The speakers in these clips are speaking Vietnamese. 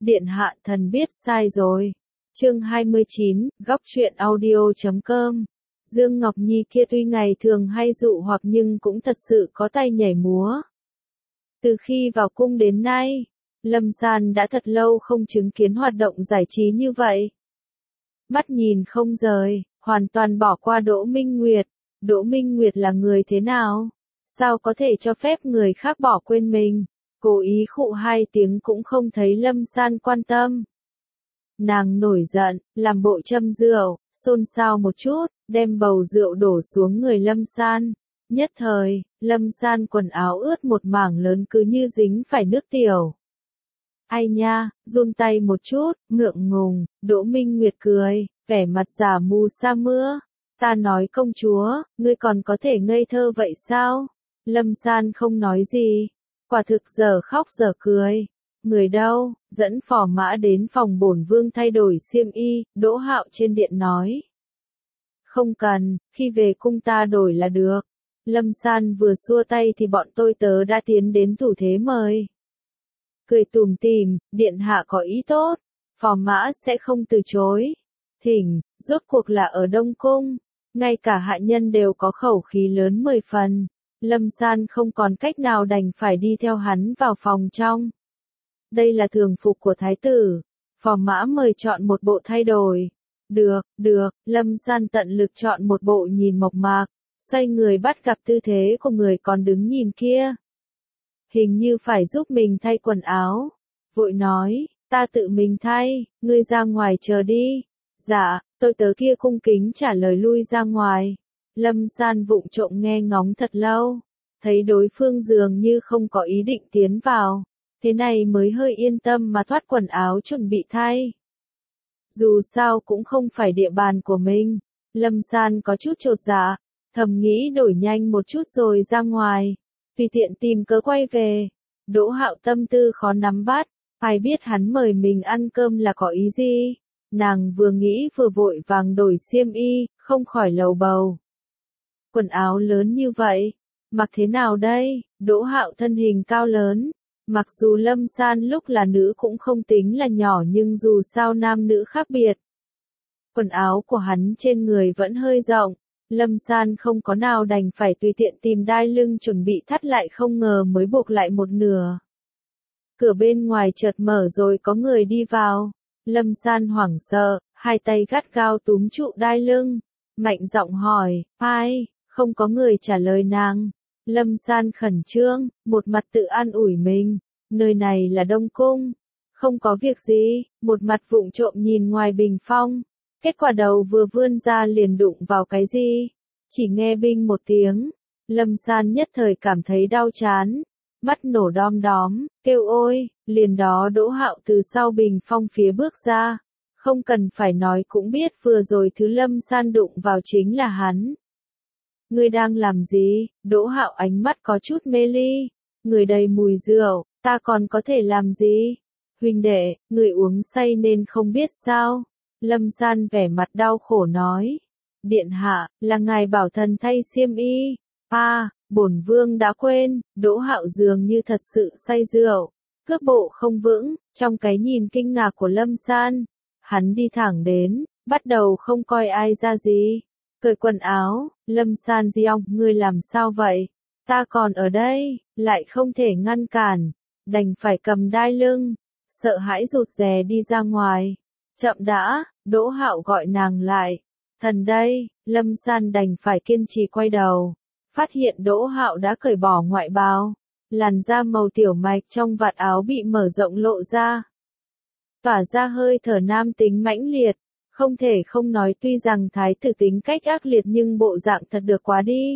Điện hạ thần biết sai rồi. Chương 29, góc truyện audio.com. Dương Ngọc Nhi kia tuy ngày thường hay dụ hoặc nhưng cũng thật sự có tay nhảy múa. Từ khi vào cung đến nay, Lâm San đã thật lâu không chứng kiến hoạt động giải trí như vậy. Mắt nhìn không rời, hoàn toàn bỏ qua Đỗ Minh Nguyệt. Đỗ Minh Nguyệt là người thế nào? Sao có thể cho phép người khác bỏ quên mình? Cố ý khụ hai tiếng cũng không thấy Lâm San quan tâm. Nàng nổi giận, làm bộ châm rượu, xôn xao một chút, đem bầu rượu đổ xuống người Lâm San. Nhất thời, Lâm San quần áo ướt một mảng lớn cứ như dính phải nước tiểu. Ai nha, run tay một chút, ngượng ngùng, Đỗ Minh Nguyệt cười, vẻ mặt giả mù sa mưa. Ta nói công chúa, ngươi còn có thể ngây thơ vậy sao? Lâm San không nói gì, quả thực giờ khóc giờ cười. Người đâu, dẫn phò mã đến phòng bổn vương thay đổi xiêm y, Đỗ Hạo trên điện nói. Không cần, khi về cung ta đổi là được. Lâm San vừa xua tay thì bọn tôi tớ đã tiến đến thủ thế mời. Cười tủm tỉm, điện hạ có ý tốt, phò mã sẽ không từ chối. Thỉnh, rốt cuộc là ở Đông Cung, ngay cả hạ nhân đều có khẩu khí lớn 10 phần. Lâm San không còn cách nào đành phải đi theo hắn vào phòng trong. Đây là thường phục của thái tử. Phò mã mời chọn một bộ thay đổi. Được, Lâm San tận lực chọn một bộ nhìn mộc mạc, xoay người bắt gặp tư thế của người còn đứng nhìn kia. Hình như phải giúp mình thay quần áo. Vội nói, ta tự mình thay, ngươi ra ngoài chờ đi. Dạ, tôi tớ kia cung kính trả lời lui ra ngoài. Lâm San vụng trộm nghe ngóng thật lâu, thấy đối phương dường như không có ý định tiến vào. Thế này mới hơi yên tâm mà thoát quần áo chuẩn bị thay. Dù sao cũng không phải địa bàn của mình, Lâm San có chút chột dạ, thầm nghĩ đổi nhanh một chút rồi ra ngoài, tùy tiện tìm cớ quay về. Đỗ Hạo tâm tư khó nắm bắt, ai biết hắn mời mình ăn cơm là có ý gì. Nàng vừa nghĩ vừa vội vàng đổi xiêm y, không khỏi lầu bầu. Quần áo lớn như vậy, mặc thế nào đây? Đỗ Hạo thân hình cao lớn. Mặc dù Lâm San lúc là nữ cũng không tính là nhỏ nhưng dù sao nam nữ khác biệt. Quần áo của hắn trên người vẫn hơi rộng, Lâm San không có nào đành phải tùy tiện tìm đai lưng chuẩn bị thắt lại không ngờ mới buộc lại một nửa. Cửa bên ngoài chợt mở rồi có người đi vào, Lâm San hoảng sợ, hai tay gắt gao túm trụ đai lưng, mạnh giọng hỏi, ai, không có người trả lời nàng. Lâm San khẩn trương, một mặt tự an ủi mình, nơi này là Đông Cung, không có việc gì, một mặt vụng trộm nhìn ngoài bình phong, kết quả đầu vừa vươn ra liền đụng vào cái gì, chỉ nghe binh một tiếng, Lâm San nhất thời cảm thấy đau chán, mắt nổ đom đóm, kêu ôi, liền đó Đỗ Hạo từ sau bình phong phía bước ra, không cần phải nói cũng biết vừa rồi thứ Lâm San đụng vào chính là hắn. Ngươi đang làm gì? Đỗ Hạo ánh mắt có chút mê ly. Người đầy mùi rượu, ta còn có thể làm gì? Huynh đệ, người uống say nên không biết sao? Lâm San vẻ mặt đau khổ nói. Điện hạ, là ngài bảo thần thay xiêm y. Bổn vương đã quên. Đỗ Hạo dường như thật sự say rượu, cước bộ không vững, trong cái nhìn kinh ngạc của Lâm San. Hắn đi thẳng đến, bắt đầu không coi ai ra gì. Cởi quần áo, Lâm San Diong, ngươi làm sao vậy? Ta còn ở đây, lại không thể ngăn cản, đành phải cầm đai lưng, sợ hãi rụt rè đi ra ngoài. Chậm đã, Đỗ Hạo gọi nàng lại. Thần đây, Lâm San đành phải kiên trì quay đầu, phát hiện Đỗ Hạo đã cởi bỏ ngoại bào, làn da màu tiểu mạch trong vạt áo bị mở rộng lộ ra, tỏa ra hơi thở nam tính mãnh liệt. Không thể không nói tuy rằng thái tử tính cách ác liệt nhưng bộ dạng thật được quá đi.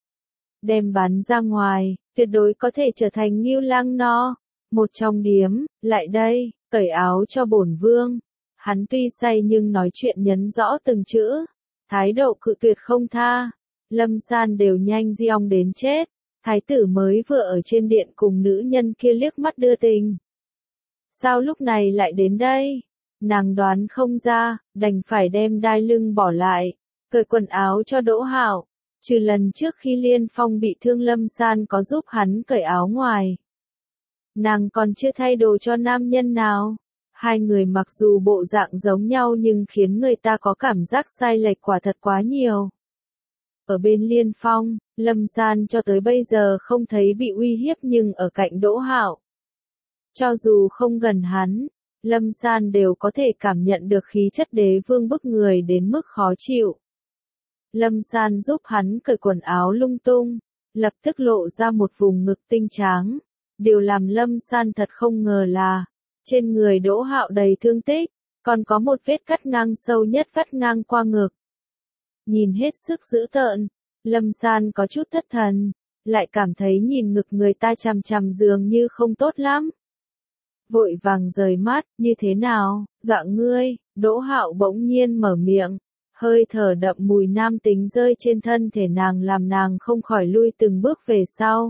Đem bán ra ngoài, tuyệt đối có thể trở thành Ngưu Lang No. Một trong điếm, lại đây, cởi áo cho bổn vương. Hắn tuy say nhưng nói chuyện nhấn rõ từng chữ, thái độ cự tuyệt không tha. Lâm San đều nhanh giong đến chết, thái tử mới vừa ở trên điện cùng nữ nhân kia liếc mắt đưa tình. Sao lúc này lại đến đây? Nàng đoán không ra, đành phải đem đai lưng bỏ lại, cởi quần áo cho Đỗ Hạo. Trừ lần trước khi Liên Phong bị thương Lâm San có giúp hắn cởi áo ngoài. Nàng còn chưa thay đồ cho nam nhân nào. Hai người mặc dù bộ dạng giống nhau nhưng khiến người ta có cảm giác sai lệch quả thật quá nhiều. Ở bên Liên Phong, Lâm San cho tới bây giờ không thấy bị uy hiếp nhưng ở cạnh Đỗ Hạo. Cho dù không gần hắn, Lâm San đều có thể cảm nhận được khí chất đế vương bức người đến mức khó chịu. Lâm San giúp hắn cởi quần áo lung tung, lập tức lộ ra một vùng ngực tinh tráng. Điều làm Lâm San thật không ngờ là, trên người Đỗ Hạo đầy thương tích, còn có một vết cắt ngang sâu nhất vắt ngang qua ngực. Nhìn hết sức dữ tợn, Lâm San có chút thất thần, lại cảm thấy nhìn ngực người ta chằm chằm dường như không tốt lắm. Vội vàng rời mắt, như thế nào, dọa ngươi, Đỗ Hạo bỗng nhiên mở miệng, hơi thở đậm mùi nam tính rơi trên thân thể nàng làm nàng không khỏi lui từng bước về sau.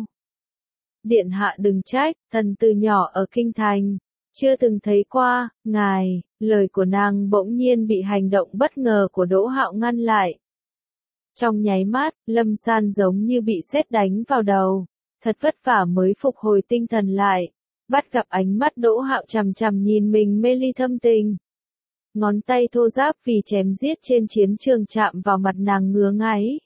Điện hạ đừng trách, thần từ nhỏ ở kinh thành, chưa từng thấy qua, ngài, lời của nàng bỗng nhiên bị hành động bất ngờ của Đỗ Hạo ngăn lại. Trong nháy mắt, Lâm San giống như bị sét đánh vào đầu, thật vất vả mới phục hồi tinh thần lại, bắt gặp ánh mắt Đỗ Hạo chằm chằm nhìn mình mê ly thâm tình. Ngón tay thô ráp vì chém giết trên chiến trường chạm vào mặt nàng ngứa ngáy.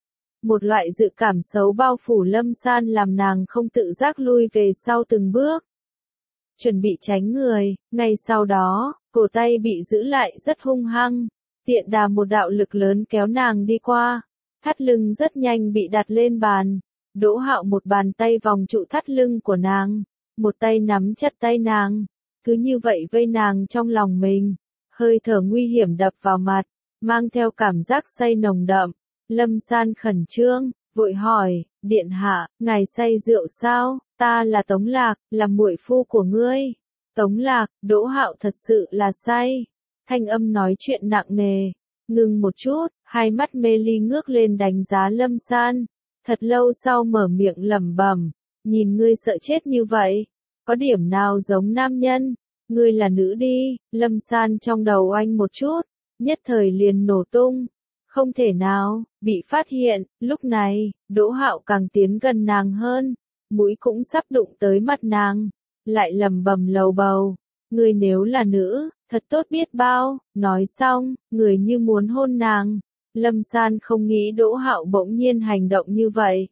Một loại dự cảm xấu bao phủ Lâm San làm nàng không tự giác lui về sau từng bước. Chuẩn bị tránh người, ngay sau đó, cổ tay bị giữ lại rất hung hăng, tiện đà một đạo lực lớn kéo nàng đi qua, thắt lưng rất nhanh bị đặt lên bàn. Đỗ Hạo một bàn tay vòng trụ thắt lưng của nàng, một tay nắm chặt tay nàng, cứ như vậy vây nàng trong lòng mình. Hơi thở nguy hiểm đập vào mặt, mang theo cảm giác say nồng đậm. Lâm San khẩn trương, vội hỏi, điện hạ, ngài say rượu sao? Ta là Tống Lạc, là muội phu của ngươi. Tống Lạc, Đỗ Hạo thật sự là say. Thanh âm nói chuyện nặng nề, ngừng một chút, hai mắt mê ly ngước lên đánh giá Lâm San. Thật lâu sau mở miệng lẩm bẩm, nhìn ngươi sợ chết như vậy, có điểm nào giống nam nhân? Ngươi là nữ đi, Lâm San trong đầu anh một chút, nhất thời liền nổ tung. Không thể nào, bị phát hiện, lúc này, Đỗ Hạo càng tiến gần nàng hơn, mũi cũng sắp đụng tới mặt nàng, lại lẩm bẩm lầu bầu, ngươi nếu là nữ, thật tốt biết bao, nói xong, người như muốn hôn nàng. Lâm San không nghĩ Đỗ Hạo bỗng nhiên hành động như vậy.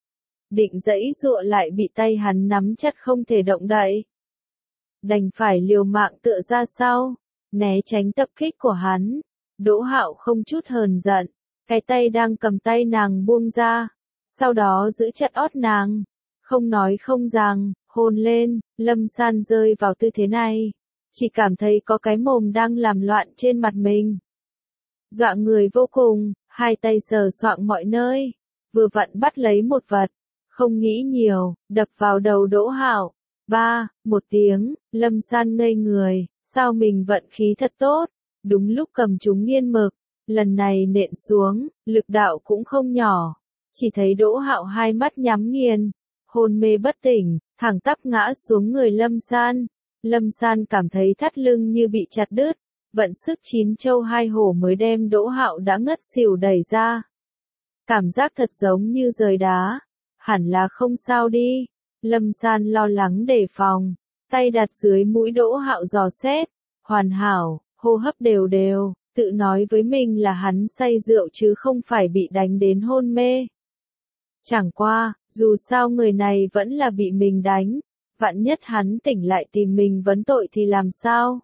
Định giãy giụa lại bị tay hắn nắm chặt không thể động đậy. Đành phải liều mạng tựa ra sau, né tránh tập kích của hắn. Đỗ Hạo không chút hờn giận, cái tay đang cầm tay nàng buông ra, sau đó giữ chặt ót nàng, không nói không rằng, hôn lên. Lâm San rơi vào tư thế này, chỉ cảm thấy có cái mồm đang làm loạn trên mặt mình. Dọa người vô cùng, hai tay sờ soạng mọi nơi, vừa vặn bắt lấy một vật, không nghĩ nhiều, đập vào đầu Đỗ Hạo. Một tiếng, Lâm San ngây người, sao mình vận khí thật tốt, đúng lúc cầm chúng nghiên mực, lần này nện xuống, lực đạo cũng không nhỏ, chỉ thấy Đỗ Hạo hai mắt nhắm nghiền, hôn mê bất tỉnh, thẳng tắp ngã xuống người Lâm San. Lâm San cảm thấy thắt lưng như bị chặt đứt, vận sức chín châu hai hổ mới đem Đỗ Hạo đã ngất xỉu đẩy ra. Cảm giác thật giống như rời đá, hẳn là không sao đi. Lâm San lo lắng đề phòng, tay đặt dưới mũi Đỗ Hạo dò xét, hoàn hảo, hô hấp đều đều, tự nói với mình là hắn say rượu chứ không phải bị đánh đến hôn mê. Chẳng qua, dù sao người này vẫn là bị mình đánh, vạn nhất hắn tỉnh lại tìm mình vấn tội thì làm sao?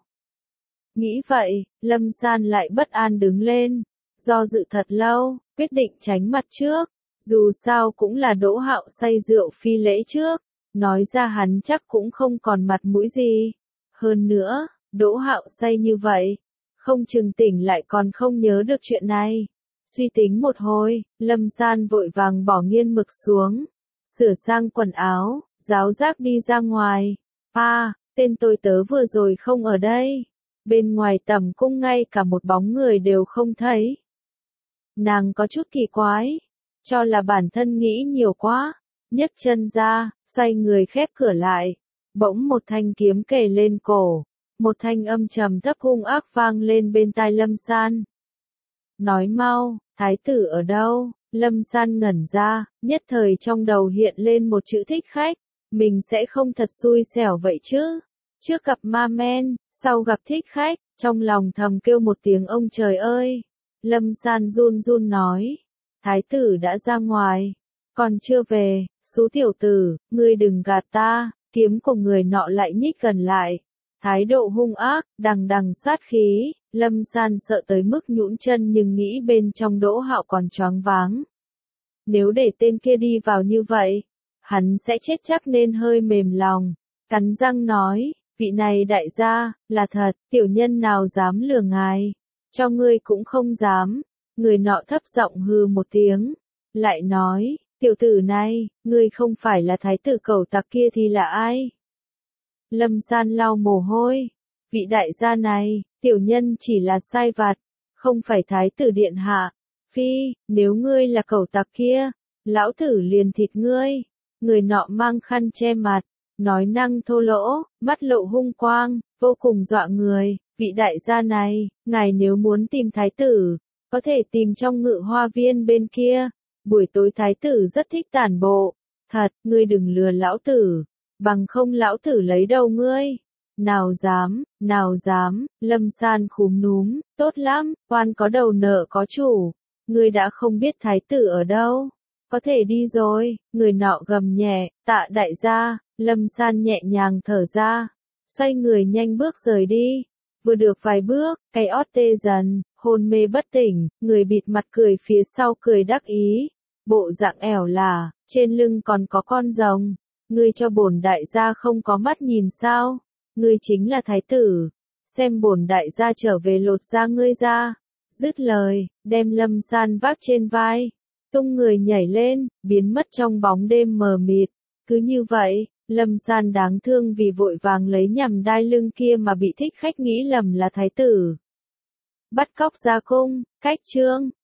Nghĩ vậy, Lâm San lại bất an đứng lên, do dự thật lâu, quyết định tránh mặt trước, dù sao cũng là Đỗ Hạo say rượu phi lễ trước. Nói ra hắn chắc cũng không còn mặt mũi gì. Hơn nữa, Đỗ Hạo say như vậy, không chừng tỉnh lại còn không nhớ được chuyện này. Suy tính một hồi, Lâm San vội vàng bỏ nghiên mực xuống, sửa sang quần áo, ráo rác đi ra ngoài. Tên tôi tớ vừa rồi không ở đây. Bên ngoài tầm cung ngay cả một bóng người đều không thấy. Nàng có chút kỳ quái, cho là bản thân nghĩ nhiều quá. Nhấc chân ra, xoay người khép cửa lại, bỗng một thanh kiếm kề lên cổ, một thanh âm trầm thấp hung ác vang lên bên tai Lâm San. Nói mau, thái tử ở đâu? Lâm San ngẩn ra, nhất thời trong đầu hiện lên một chữ thích khách, mình sẽ không thật xui xẻo vậy chứ. Trước gặp ma men, Sau gặp thích khách, trong lòng thầm kêu một tiếng ông trời ơi. Lâm San run run nói, thái tử đã ra ngoài, còn chưa về, xú tiểu tử, ngươi đừng gạt ta, kiếm của người nọ lại nhích gần lại. Thái độ hung ác, đằng đằng sát khí, Lâm San sợ tới mức nhũn chân nhưng nghĩ bên trong Đỗ Hạo còn choáng váng. Nếu để tên kia đi vào như vậy, hắn sẽ chết chắc nên hơi mềm lòng, cắn răng nói, vị này đại gia, là thật, tiểu nhân nào dám lừa ngài, cho ngươi cũng không dám. Người nọ thấp giọng hừ một tiếng, lại nói, tiểu tử này, ngươi không phải là thái tử cẩu tặc kia thì là ai? Lâm San lau mồ hôi, vị đại gia này, tiểu nhân chỉ là sai vặt, không phải thái tử điện hạ. Phi, nếu ngươi là cẩu tặc kia, lão tử liền thịt ngươi. Người nọ mang khăn che mặt, nói năng thô lỗ, mắt lộ hung quang, vô cùng dọa người. Vị đại gia này, ngài nếu muốn tìm thái tử, có thể tìm trong Ngự Hoa Viên bên kia. Buổi tối thái tử rất thích tản bộ. Thật, ngươi đừng lừa lão tử, bằng không lão tử lấy đầu ngươi. Nào dám, Lâm San khúm núm, tốt lắm, quan có đầu nợ có chủ. Ngươi đã không biết thái tử ở đâu, có thể đi rồi. Người nọ gầm nhẹ, tạ đại gia. Lâm San nhẹ nhàng thở ra, xoay người nhanh bước rời đi. Vừa được vài bước, cái ót tê dần, hôn mê bất tỉnh, người bịt mặt cười phía sau cười đắc ý. Bộ dạng ẻo lả, trên lưng còn có con rồng. Ngươi cho bổn đại gia không có mắt nhìn sao? Ngươi chính là thái tử, xem bổn đại gia trở về lột da ngươi ra. Dứt lời, đem Lâm San vác trên vai, tung người nhảy lên, biến mất trong bóng đêm mờ mịt. Cứ như vậy, Lâm San đáng thương vì vội vàng lấy nhằm đai lưng kia mà bị thích khách nghĩ lầm là thái tử. Bắt cóc ra cung, cách chương.